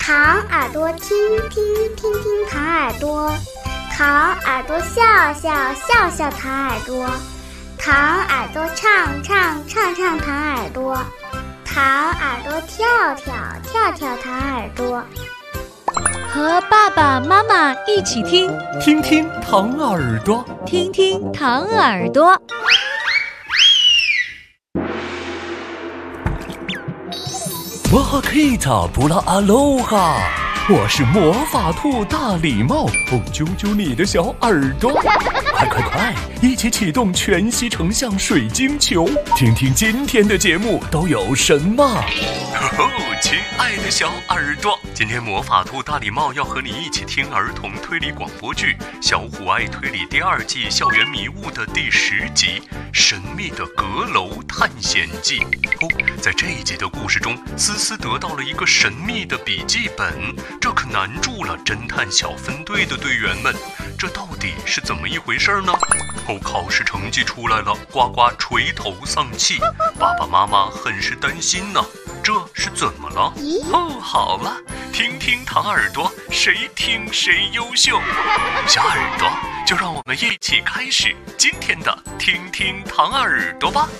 糖耳朵听听听听糖耳朵，糖耳朵笑笑笑笑糖耳朵，糖耳朵唱唱唱唱糖耳朵，糖耳朵跳跳跳跳糖耳朵。 和爸爸妈妈一起听， 听听糖耳朵， 听听糖耳朵。 哇克塔布拉阿罗哈，我是魔法兔大礼帽，揪揪你的小耳朵，快快快，一起启动全息成像水晶球，听听今天的节目都有什么。亲爱的小耳朵，今天魔法兔大礼帽要和你一起听儿童推理广播剧《小虎爱推理》第2季校园迷雾的第10集《神秘的阁楼探险记》。在这一集的故事中，思思得到了一个神秘的笔记本，这可难住了侦探小分队的队员们。这到底是怎么一回事呢？考试成绩出来了，呱呱垂头丧气，爸爸妈妈很是担心呢。这是怎么了？好了，听听糖耳朵，谁听谁优秀。小耳朵，就让我们一起开始今天的听听糖耳朵吧。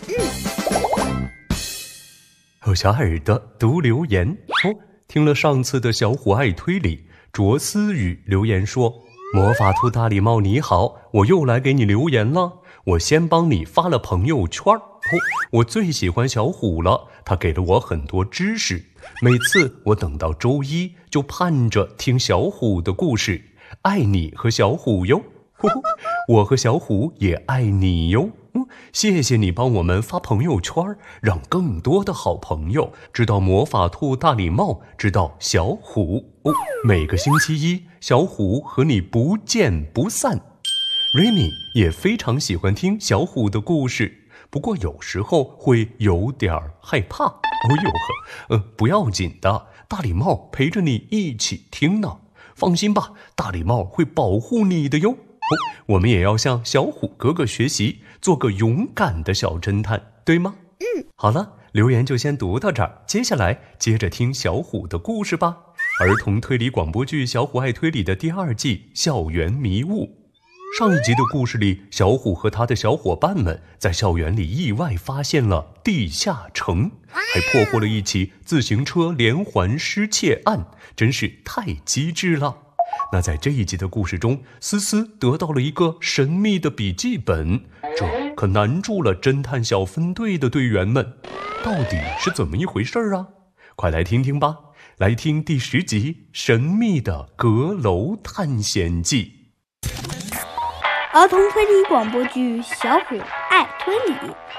小耳朵读留言。听了上次的小虎爱推理，卓思雨留言说，魔法兔大礼帽你好，我又来给你留言了。我先帮你发了朋友圈。我最喜欢小虎了，他给了我很多知识，每次我等到周一就盼着听小虎的故事，爱你和小虎哟。我和小虎也爱你哟。谢谢你帮我们发朋友圈，让更多的好朋友知道魔法兔大礼帽，知道小虎。每个星期一，小虎和你不见不散。Rainy 也非常喜欢听小虎的故事，不过有时候会有点害怕。不要紧的，大礼帽陪着你一起听呢。放心吧，大礼帽会保护你的哟。我们也要向小虎哥哥学习，做个勇敢的小侦探，对吗？好了，留言就先读到这儿，接下来接着听小虎的故事吧。儿童推理广播剧《小虎爱推理》的第2季校园迷雾。上一集的故事里，小虎和他的小伙伴们在校园里意外发现了地下城，还破获了一起自行车连环失窃案，真是太机智了。那在这一集的故事中，思思得到了一个神秘的笔记本，这可难住了侦探小分队的队员们。到底是怎么一回事啊？快来听听吧，来听第10集《神秘的阁楼探险记》。 儿童推理广播剧《小虎爱推理》。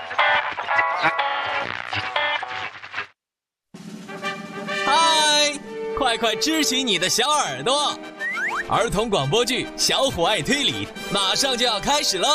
嗨，快快支起你的小耳朵！儿童广播剧《小虎爱推理》马上就要开始喽！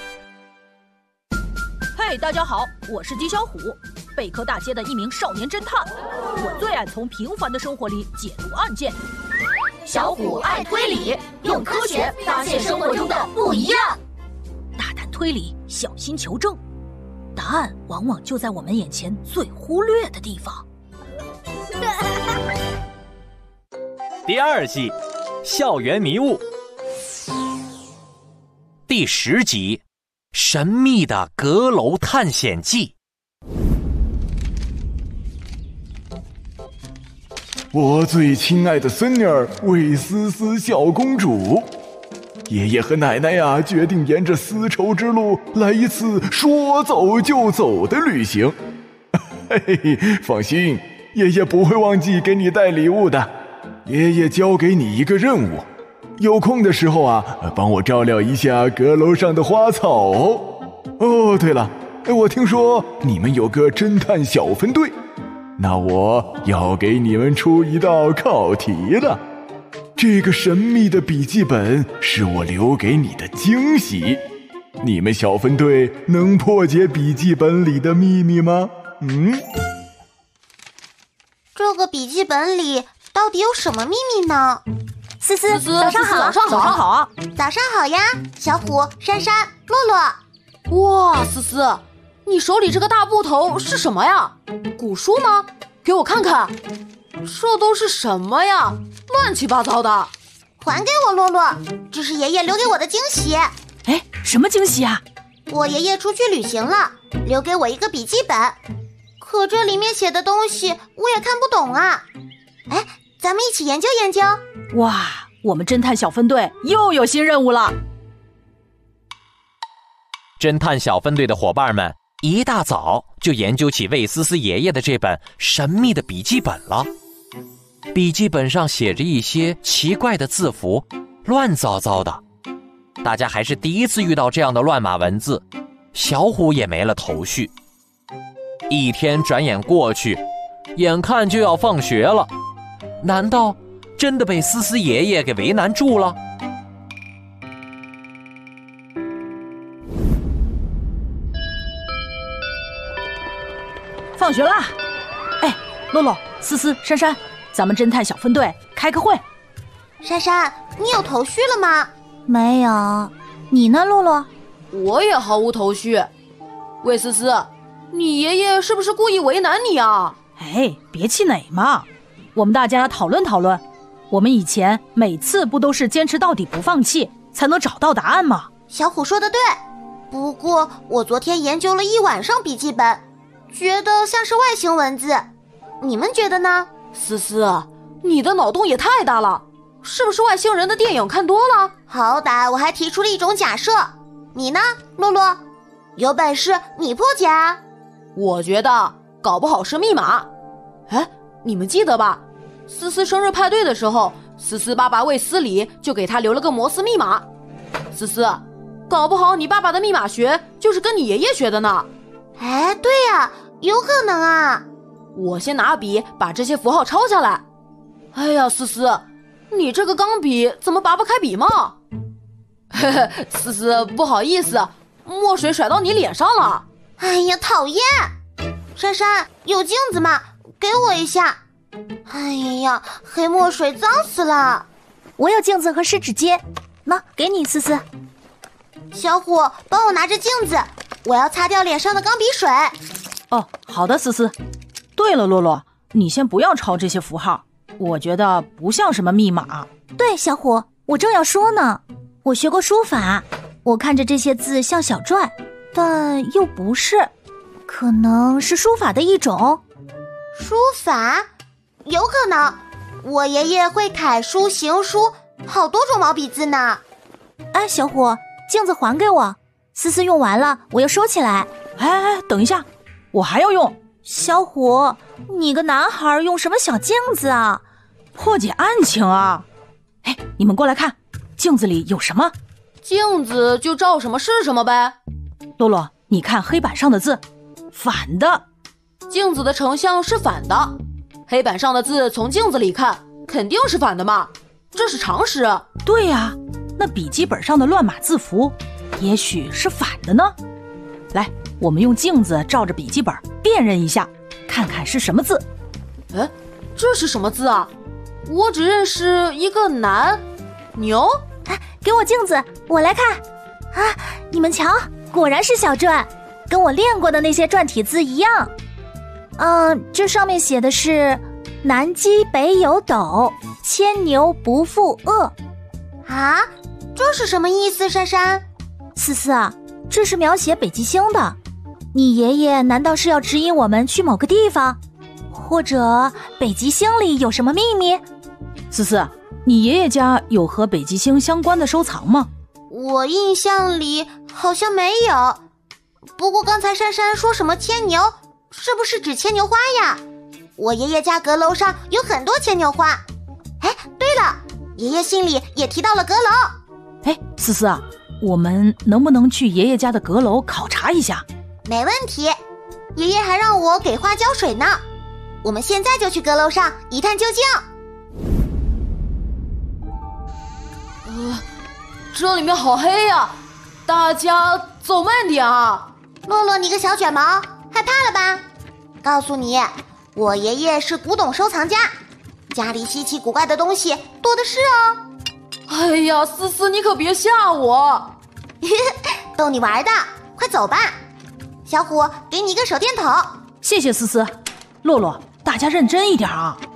嘿，大家好，我是鸡小虎，贝壳大街的一名少年侦探。我最爱从平凡的生活里解读案件。 小虎爱推理，用科学发现生活中的不一样。 大胆推理，小心求证，答案往往就在我们眼前最忽略的地方。 第2季校园迷雾第10集神秘的阁楼探险记。 我最亲爱的孙女儿魏思思小公主，爷爷和奶奶呀决定沿着丝绸之路来一次说走就走的旅行。嘿嘿，放心，爷爷不会忘记给你带礼物的。爷爷交给你一个任务，有空的时候啊，帮我照料一下阁楼上的花草。哦，对了，我听说你们有个侦探小分队，那我要给你们出一道考题了。这个神秘的笔记本是我留给你的惊喜，你们小分队能破解笔记本里的秘密吗？ 这个笔记本里到底有什么秘密呢？思思，早上好。 早上好啊！ 早上好呀，小虎、珊珊、洛洛。 哇，思思，你手里这个大布头是什么呀？古书吗？给我看看。 这都是什么呀？乱七八糟的！ 还给我，洛洛，这是爷爷留给我的惊喜。 哎，什么惊喜啊？ 我爷爷出去旅行了，留给我一个笔记本，可这里面写的东西我也看不懂啊。哎，咱们一起研究研究。 哇，我们侦探小分队又有新任务了。 侦探小分队的伙伴们一大早就研究起魏思思爷爷的这本神秘的笔记本了。笔记本上写着一些奇怪的字符，乱糟糟的。大家还是第一次遇到这样的乱码文字，小虎也没了头绪。一天转眼过去，眼看就要放学了，难道真的被思思爷爷给为难住了？ 放学啦！哎，洛洛、思思、珊珊，咱们侦探小分队开个会。 珊珊，你有头绪了吗？ 没有。你呢，洛洛？ 我也毫无头绪。魏思思，你爷爷是不是故意为难你啊？ 哎，别气馁嘛，我们大家讨论讨论。我们以前每次不都是坚持到底不放弃，才能找到答案吗？ 小虎说的对，不过我昨天研究了一晚上笔记本，觉得像是外星文字，你们觉得呢？ 思思，你的脑洞也太大了，是不是外星人的电影看多了？ 好歹我还提出了一种假设，你呢，洛洛？有本事你破解啊！ 我觉得搞不好是密码。哎，你们记得吧？思思生日派对的时候，思思爸爸卫斯理就给他留了个摩斯密码。思思，搞不好你爸爸的密码学就是跟你爷爷学的呢。 哎，对呀，有可能啊。 我先拿笔把这些符号抄下来。哎呀，思思，你这个钢笔怎么拔不开笔嘛？嘿嘿，思思，不好意思，墨水甩到你脸上了。 哎呀，讨厌！珊珊，有镜子吗？给我一下。哎呀，黑墨水脏死了。 我有镜子和湿纸巾，那给你思思。 小虎，帮我拿着镜子，我要擦掉脸上的钢笔水。 哦，好的，思思。对了，洛洛，你先不要抄这些符号，我觉得不像什么密码。 对，小虎，我正要说呢。我学过书法，我看着这些字像小篆，但又不是，可能是书法的一种。 书法？有可能，我爷爷会楷书、行书，好多种毛笔字呢。 哎，小虎，镜子还给我，思思用完了，我要收起来。 哎，等一下，我还要用。 小虎，你个男孩用什么小镜子啊？ 破解案情啊！哎，你们过来看，镜子里有什么？ 镜子就照什么是什么呗。 洛洛，你看黑板上的字，反的。 镜子的成像是反的，黑板上的字从镜子里看肯定是反的嘛，这是常识。 对呀，那笔记本上的乱码字符也许是反的呢。来，我们用镜子照着笔记本辨认一下，看看是什么字。 哎，这是什么字啊？我只认识一个南牛。 哎，给我镜子，我来看。啊，你们瞧，果然是小篆，跟我练过的那些篆体字一样。这上面写的是南极北有斗，牵牛不负恶。 啊，这是什么意思？珊珊， 思思啊，这是描写北极星的。你爷爷难道是要指引我们去某个地方，或者北极星里有什么秘密？ 思思，你爷爷家有和北极星相关的收藏吗？ 我印象里好像没有。不过刚才珊珊说什么牵牛，是不是指牵牛花呀？我爷爷家阁楼上有很多牵牛花。哎，对了，爷爷信里也提到了阁楼。 哎，思思啊，我们能不能去爷爷家的阁楼考察一下？ 没问题，爷爷还让我给花浇水呢。我们现在就去阁楼上一探究竟。 这里面好黑呀，大家走慢点啊。 洛洛，你个小卷毛，害怕了吧？告诉你，我爷爷是古董收藏家，家里稀奇古怪的东西多的是哦。 哎呀，思思，你可别吓我。 逗你玩的，快走吧。小虎，给你一个手电筒。 谢谢思思。洛洛，大家认真一点啊。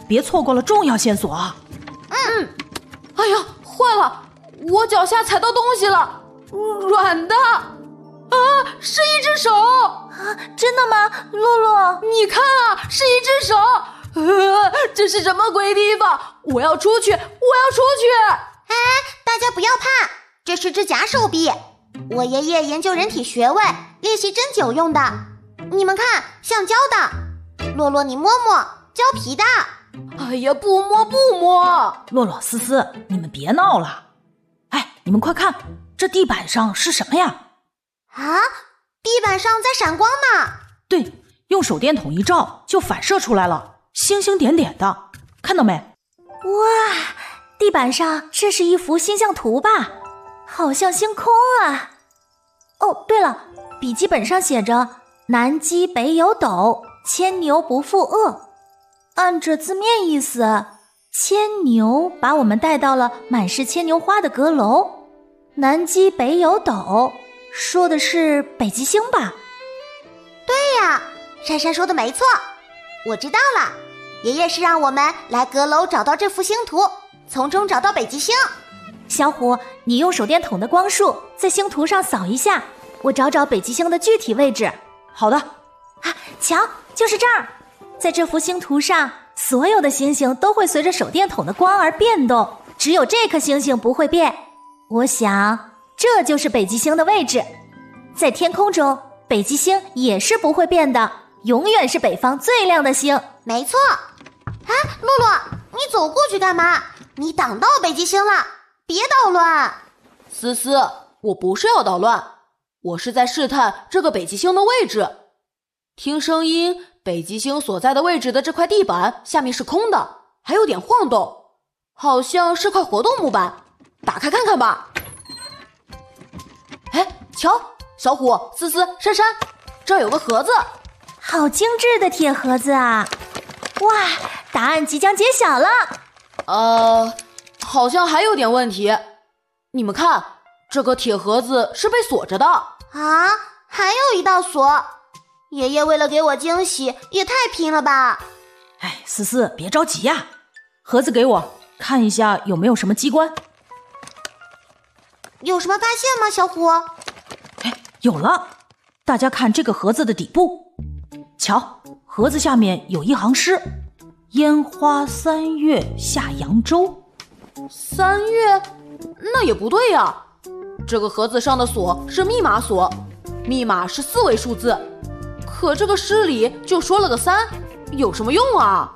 别错过了重要线索啊！ 哎呀，坏了，我脚下踩到东西了，软的啊，是一只手啊！ 真的吗，洛洛？ 你看啊，是一只手。这是什么鬼地方？我要出去！ 哎，大家不要怕，这是只假手臂，我爷爷研究人体穴位，练习针灸用的。你们看，橡胶的。洛洛，你摸摸，胶皮的。 哎呀，不摸！ 洛洛、思思，你们别闹了。哎，你们快看，这地板上是什么呀？ 啊，地板上在闪光呢。 对，用手电筒一照就反射出来了，星星点点的，看到没？ 哇，地板上这是一幅星象图吧？好像星空啊。哦，对了，笔记本上写着南极北有斗，牵牛不负恶。按着字面意思，牵牛把我们带到了满是牵牛花的阁楼。南极北有斗，说的是北极星吧？ 对呀，珊珊说的没错，我知道了。爷爷是让我们来阁楼找到这幅星图，从中找到北极星。 小虎，你用手电筒的光束在星图上扫一下，我找找北极星的具体位置。 好的。 啊，瞧，就是这儿。在这幅星图上，所有的星星都会随着手电筒的光而变动，只有这颗星星不会变。我想，这就是北极星的位置。在天空中，北极星也是不会变的，永远是北方最亮的星。 没错。哎，洛洛，你走过去干嘛？你挡到北极星了，别捣乱。 思思，我不是要捣乱，我是在试探这个北极星的位置。听声音，北极星所在的位置的这块地板下面是空的，还有点晃动，好像是块活动木板。打开看看吧。哎，瞧，小虎、思思、珊珊，这儿有个盒子。 好精致的铁盒子啊！哇，答案即将揭晓了。 好像还有点问题。你们看，这个铁盒子是被锁着的。 啊，还有一道锁。爷爷为了给我惊喜，也太拼了吧！ 哎，思思，别着急呀，盒子给我看一下有没有什么机关。 有什么发现吗，小虎？ 哎，有了！大家看这个盒子的底部，瞧，盒子下面有一行诗：烟花三月下扬州。 3月？那也不对呀。这个盒子上的锁是密码锁，密码是4位数字。可这个诗里就说了个3，有什么用啊？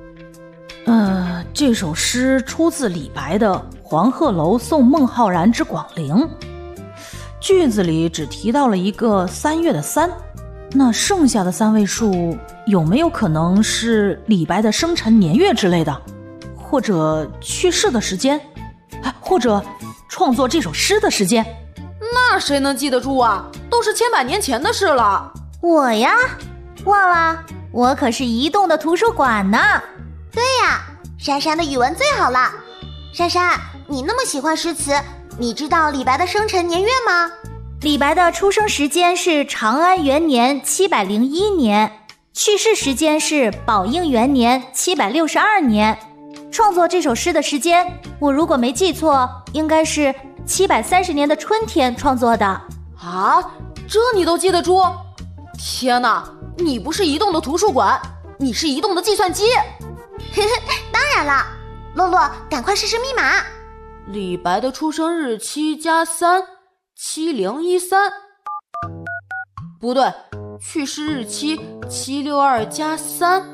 这首诗出自李白的《黄鹤楼送孟浩然之广陵》，句子里只提到了一个3月的3，那剩下的3位数有没有可能是李白的生辰年月之类的，或者去世的时间，或者创作这首诗的时间？ 那谁能记得住啊？都是千百年前的事了。 我呀，忘了，我可是移动的图书馆呢。 对呀，珊珊的语文最好了。珊珊，你那么喜欢诗词，你知道李白的生辰年月吗？ 李白的出生时间是长安元年701年，去世时间是宝应元年762年。创作这首诗的时间，我如果没记错，应该是730年的春天创作的。 啊，这你都记得住？天哪，你不是移动的图书馆，你是移动的计算机。 当然了，洛洛，赶快试试密码。 李白的出生日期加3， 7013。不对，去世日期762加3，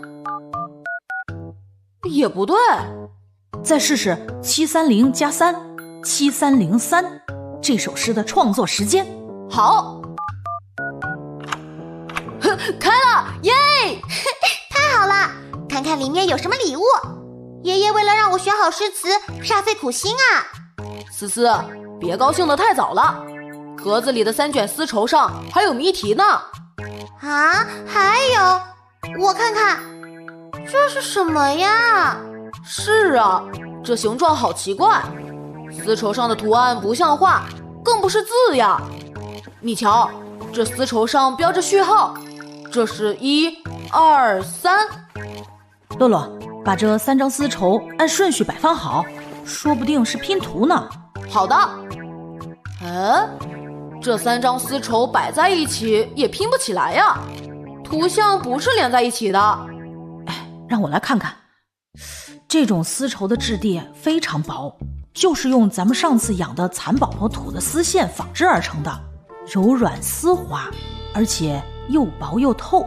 也不对。 再试试730加3， 7303。这首诗的创作时间。 好，开了，耶！ 太好了，看看里面有什么礼物。爷爷为了让我学好诗词，煞费苦心啊。 思思，别高兴得太早了，盒子里的3卷丝绸上还有谜题呢。 啊，还有，我看看，这是什么呀？ 是啊，这形状好奇怪，丝绸上的图案不像话，更不是字呀。你瞧，这丝绸上标着序号，这是1、2、3。 洛洛， 把这3张丝绸按顺序摆放好，说不定是拼图呢。 好的。这3张丝绸摆在一起也拼不起来呀，图像不是连在一起的。 让我来看看。这种丝绸的质地非常薄，就是用咱们上次养的蚕宝宝吐的丝线纺织而成的，柔软丝滑，而且又薄又透。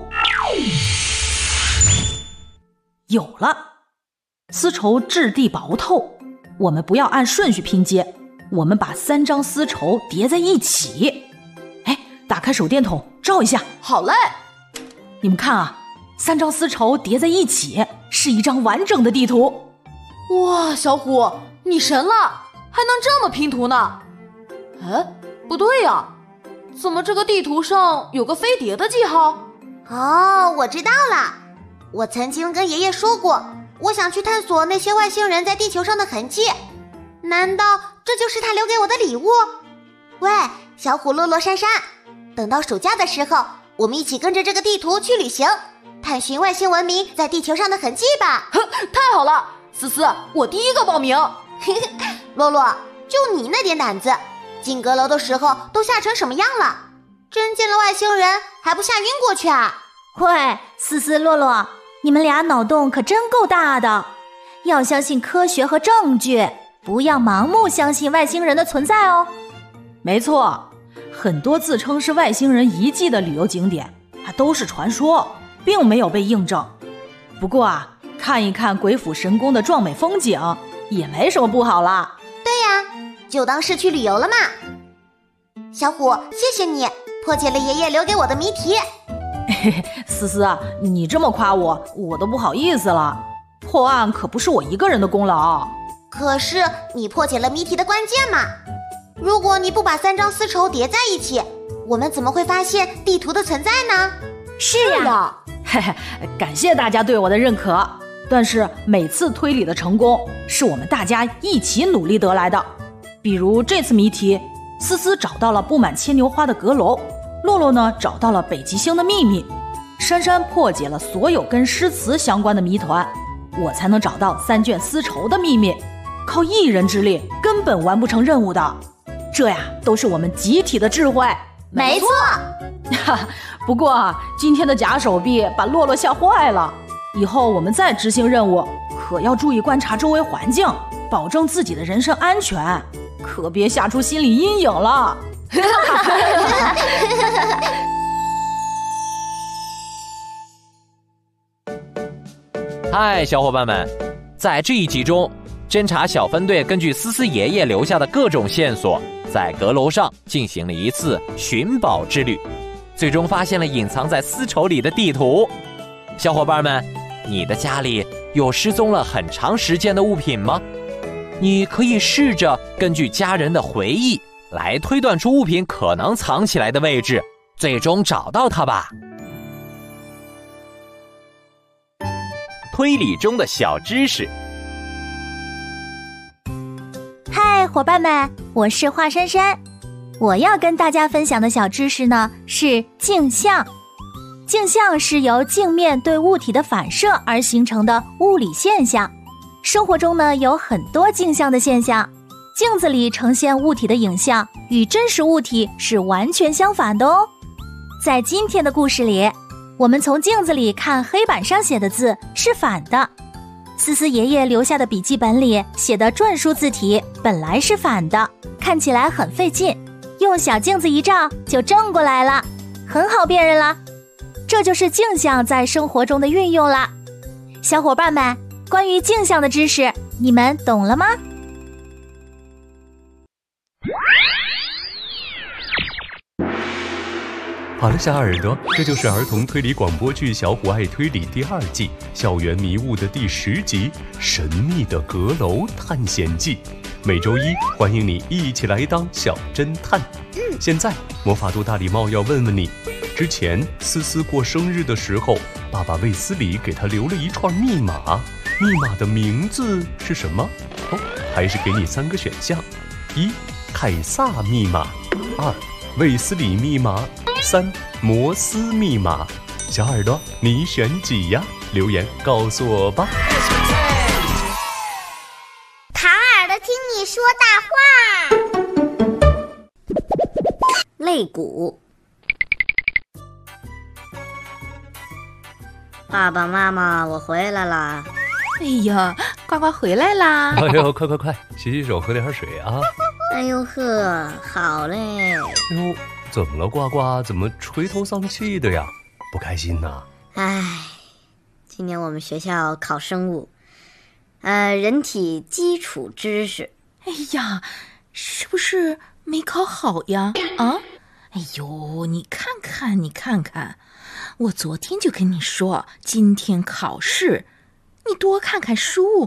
有了，丝绸质地薄透，我们不要按顺序拼接，我们把3张丝绸叠在一起。打开手电筒照一下。 好嘞。 你们看啊，3张丝绸叠在一起是一张完整的地图。 哇，小虎，你神了，还能这么拼图呢？不对呀，怎么这个地图上有个飞碟的记号？ 哦，我知道了，我曾经跟爷爷说过，我想去探索那些外星人在地球上的痕迹。难道这就是他留给我的礼物？喂，小虎、洛洛、珊珊，等到暑假的时候，我们一起跟着这个地图去旅行，探寻外星文明在地球上的痕迹吧。 太好了，思思，我第一个报名。 洛洛，就你那点胆子，进阁楼的时候都吓成什么样了？真见了外星人还不吓晕过去啊？ 喂，思思、洛洛，你们俩脑洞可真够大的，要相信科学和证据，不要盲目相信外星人的存在哦。 没错，很多自称是外星人遗迹的旅游景点还都是传说，并没有被印证。不过啊，看一看鬼斧神工的壮美风景也没什么不好啦。 对呀，就当是去旅游了嘛。小虎，谢谢你破解了爷爷留给我的谜题。 思思，你这么夸我，我都不好意思了。破案可不是我一个人的功劳。 可是你破解了谜题的关键嘛。如果你不把3张丝绸叠在一起，我们怎么会发现地图的存在呢？ 是呀， 感谢大家对我的认可。但是每次推理的成功是我们大家一起努力得来的。比如这次谜题，思思找到了布满牵牛花的阁楼，洛洛呢找到了北极星的秘密，珊珊破解了所有跟诗词相关的谜团，我才能找到3卷丝绸的秘密。靠一人之力根本完不成任务的，这呀都是我们集体的智慧。 没错。 不过啊，今天的假手臂把洛洛吓坏了，以后我们再执行任务可要注意观察周围环境，保证自己的人身安全，可别吓出心理阴影了。 嗨，小伙伴们，在这一集中，侦查小分队根据思思爷爷留下的各种线索，在阁楼上进行了一次寻宝之旅，最终发现了隐藏在丝绸里的地图。小伙伴们，你的家里有失踪了很长时间的物品吗？你可以试着根据家人的回忆来推断出物品可能藏起来的位置，最终找到它吧。推理中的小知识。 嗨，伙伴们，我是华珊珊。我要跟大家分享的小知识呢是镜像。镜像是由镜面对物体的反射而形成的物理现象。生活中呢有很多镜像的现象，镜子里呈现物体的影像与真实物体是完全相反的哦。在今天的故事里，我们从镜子里看黑板上写的字是反的，思思爷爷留下的笔记本里写的篆书字体本来是反的，看起来很费劲，用小镜子一照就正过来了，很好辨认了。这就是镜像在生活中的运用啦。小伙伴们，关于镜像的知识你们懂了吗？ 好了，小耳朵，这就是儿童推理广播剧《小虎爱推理》第2季校园迷雾的第10集《神秘的阁楼探险记》。每周一欢迎你一起来当小侦探。现在魔法度大礼帽要问问你，之前思思过生日的时候，爸爸卫斯理给他留了一串密码，密码的名字是什么？还是给你3个选项：1. 凯撒密码，2. 卫斯理密码，3. 摩斯密码。小耳朵，你选几呀？留言告诉我吧。 耳朵听你说大话。 肋骨。爸爸妈妈，我回来啦！ 哎呀，呱呱回来啦！ 哎呦，快，洗洗手，喝点水啊！ 哎呦呵，好嘞！ 哎呦，怎么了，呱呱？怎么垂头丧气的呀？不开心呐？ 唉，今年我们学校考生物，人体基础知识。 哎呀，是不是没考好呀？啊？哎呦，你看看，我昨天就跟你说，今天考试，你多看看书。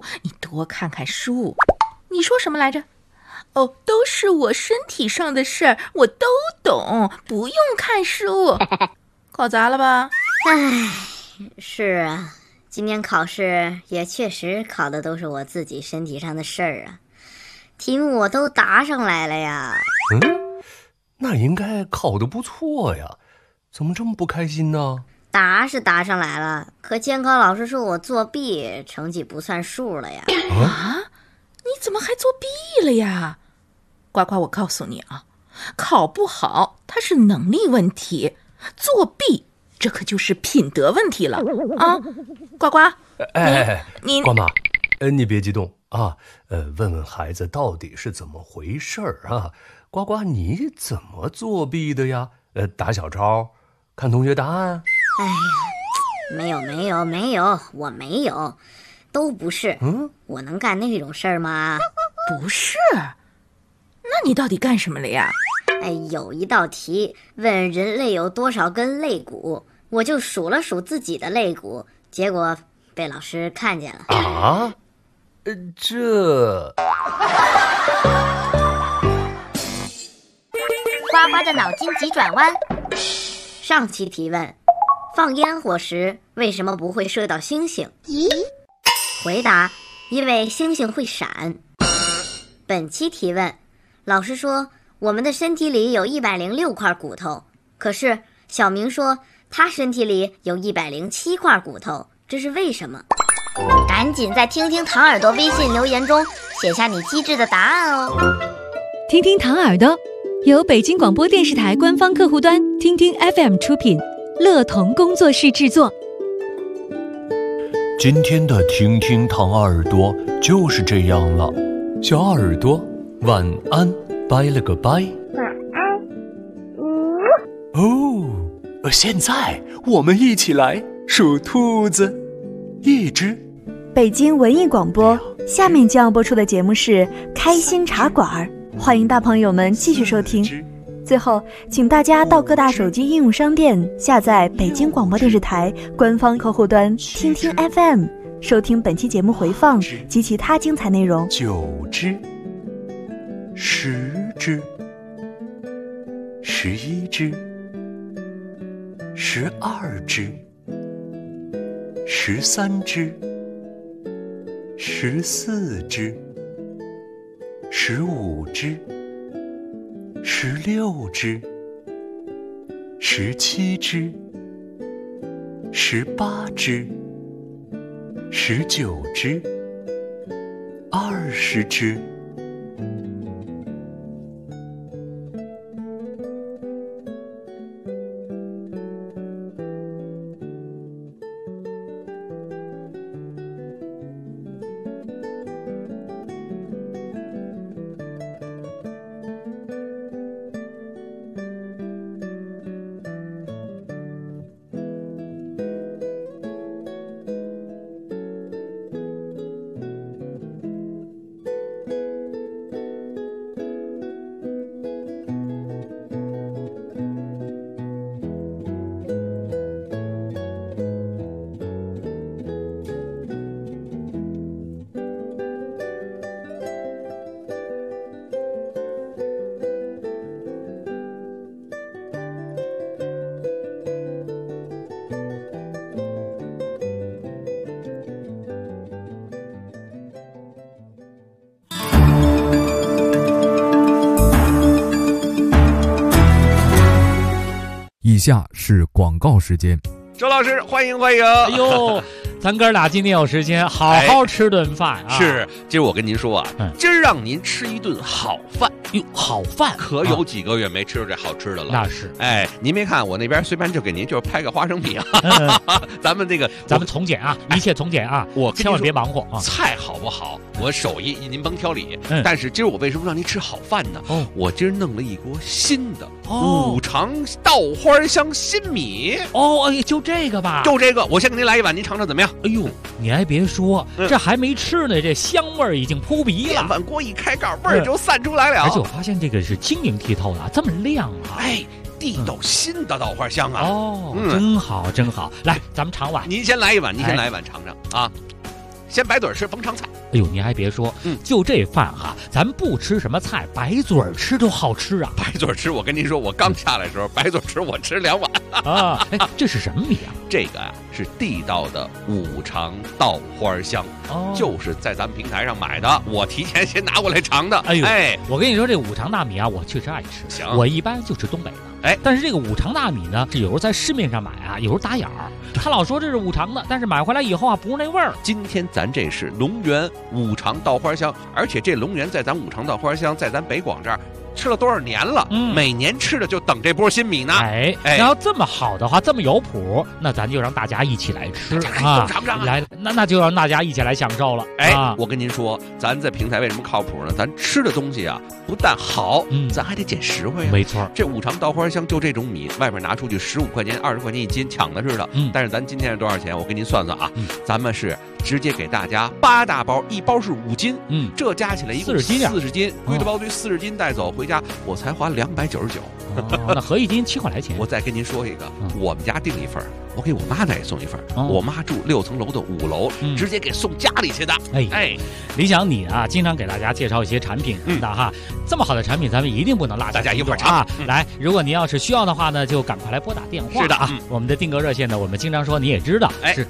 你说什么来着？哦，都是我身体上的事儿，我都懂，不用看书。考砸了吧？ 唉，是啊，今年考试也确实考的都是我自己身体上的事儿啊，题目我都答上来了呀。 那应该考得不错呀，怎么这么不开心呢？ 答是答上来了，可监考老师说我作弊，成绩不算数了呀。 啊？你怎么还作弊了呀？呱呱，我告诉你啊，考不好它是能力问题，作弊这可就是品德问题了啊！呱呱，你呱妈，你别激动啊，问问孩子到底是怎么回事啊？呱呱，你怎么作弊的呀？打小抄，看同学答案？ 哎呀，没有，我没有，都不是。我能干那种事儿吗？ 不是，那你到底干什么了呀？ 有一道题问人类有多少根肋骨，我就数了数自己的肋骨，结果被老师看见了。 啊？这…… 呱呱的脑筋急转弯。上期提问：放烟火时为什么不会射到星星？回答：因为星星会闪。本期提问：老师说我们的身体里有106块骨头，可是小明说他身体里有107块骨头，这是为什么？赶紧在听听糖耳朵微信留言中写下你机智的答案哦。 听听糖耳朵由北京广播电视台官方客户端听听 FM 出品，乐童工作室制作。 今天的听听糖耳朵就是这样了，小耳朵晚安，拜了个拜。 晚安。 现在我们一起来数兔子，1只。 北京文艺广播，下面将要播出的节目是开心茶馆，欢迎大朋友们继续收听。最后，请大家到各大手机应用商店下载北京广播电视台官方客户端听听 FM， 收听本期节目回放及其他精彩内容。 9只，10只，11只，12只，13只，14只，15只，16只，17只，18只，19只，20只。 以下是广告时间。 周老师，欢迎！ 哎呦， 咱哥俩今天有时间好好吃顿饭啊！ 是，今儿我跟您说啊，今儿让您吃一顿好饭。 哟，好饭可有几个月没吃着这好吃的了。 那是， 哎，您别看我那边随便就给您就是拍个花生米啊，咱们从简啊，一切从简啊， 我千万别忙活啊。 菜好不好，我手艺您甭挑理。但是今儿我为什么让您吃好饭呢？我今儿弄了一锅新的五常稻花香新米。 哎，就这个吧， 就这个，我先给您来一碗，您尝尝怎么样？ 哎呦，你还别说，这还没吃呢，这香味儿已经扑鼻了。 电饭锅一开盖，味儿就散出来了。 而且我发现这个是晶莹剔透的，这么亮啊！ 哎，地道新的稻花香啊！ 真好，真好。来，咱们尝碗。 您先来一碗，尝尝啊。先白嘴吃，甭尝菜。 哎呦，你还别说，就这饭哈，咱不吃什么菜，白嘴吃都好吃啊！ 白嘴吃，我跟您说，我刚下来的时候，白嘴吃我吃2碗啊！哎，这是什么米啊？ 这个啊是地道的五常稻花香，就是在咱们平台上买的，我提前先拿过来尝的。 哎，我跟你说，这五常大米啊，我确实爱吃。 行， 我一般就吃东北的。哎，但是这个五常大米呢，是有时候在市面上买啊，有时候打眼儿。他老说这是五常的，但是买回来以后啊，不是那味儿。 今天咱这是龙源五常稻花香，而且这龙源在咱五常稻花香，在咱北广这儿吃了多少年了？每年吃的就等这波新米呢。 哎，要这么好的话，这么有谱，那咱就让大家一起来吃啊！尝尝来，那就让大家一起来享受了。 我跟您说，咱在平台为什么靠谱呢？咱吃的东西啊，不但好，咱还得捡实惠呀。 没错， 这五常稻花香就这种米，外边拿出去15块钱、20块钱一斤，抢的似的。但是咱今天是多少钱？我给您算算啊，咱们是直接给大家8大包，一包是5斤，这加起来一共40斤，归的包堆40斤带走回家，我才花299。 那合一斤7块来钱。 我再跟您说一个，我们家订一份，我给我妈那也送一份。我妈住6层楼的5楼，直接给送家里去的。 哎，李想你啊，经常给大家介绍一些产品的哈，这么好的产品，咱们一定不能落下。 大家一块儿尝啊！来，如果您要是需要的话呢，就赶快来拨打电话。 是的啊，我们的订购热线呢，我们经常说你也知道，是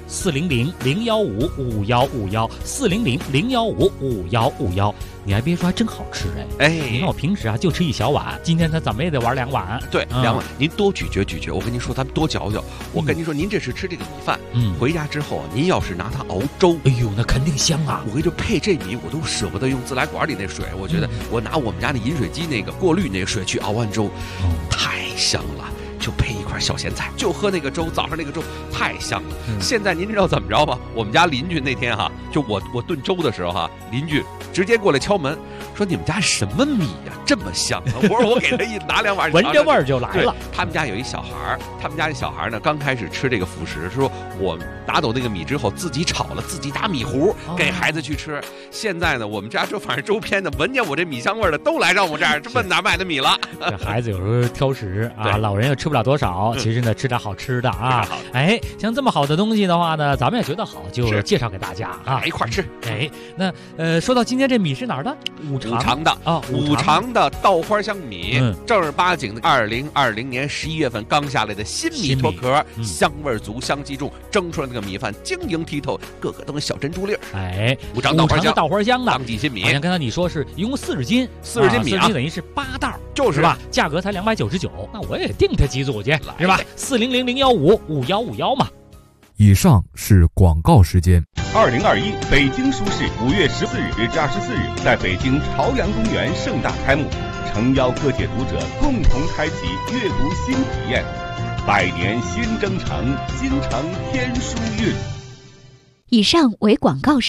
400-015-5151，400-015-5151。你还别说，还真好吃哎！你看我平时啊就吃一小碗，今天他怎么也得玩2碗。 对，2碗，您多咀嚼咀嚼。我跟您说，咱们多嚼嚼。我跟您说，您这是吃这个米饭，回家之后您要是拿它熬粥， 哎呦，那肯定香啊！ 我跟你说，配这米我都舍不得用自来管里那水，我觉得我拿我们家那饮水机那个过滤那个水去熬完粥，太香了。就配一块小咸菜，就喝那个粥，早上那个粥太香了。现在您知道怎么着吗？我们家邻居那天哈，就我炖粥的时候哈，邻居直接过来敲门，说你们家什么米呀，这么香啊？我说我给他一拿2碗， 闻着味儿就来了。 他们家有一小孩，他们家那小孩呢，刚开始吃这个辅食，说我拿走那个米之后，自己炒了，自己打米糊给孩子去吃。现在呢，我们家说反正周边的闻见我这米香味的都来让我这儿问哪买的米了。 这孩子有时候挑食啊，老人又吃不了多少，其实呢吃点好吃的啊。哎，像这么好的东西的话呢，咱们也觉得好，就介绍给大家啊， 一块吃。 哎，那说到今天这米是哪儿的？五常的啊，五常的稻花香米，正儿八经的2020年11月份刚下来的新米脱壳，香味足，香气重，蒸出来那个米饭晶莹剔透，个个都跟小珍珠粒儿。 哎， 五常稻花香的当季新米， 好像刚才你说是一共40斤 ，40斤米啊， 等于是8袋， 就是吧？价格才299，那我也订他几组去，是吧？400-015-5151嘛。 以上是广告时间。 2021北京书市5月14日至24日在北京朝阳公园盛大开幕，诚邀各界读者共同开启阅读新体验。百年新征程，京城天书韵。 以上为广告时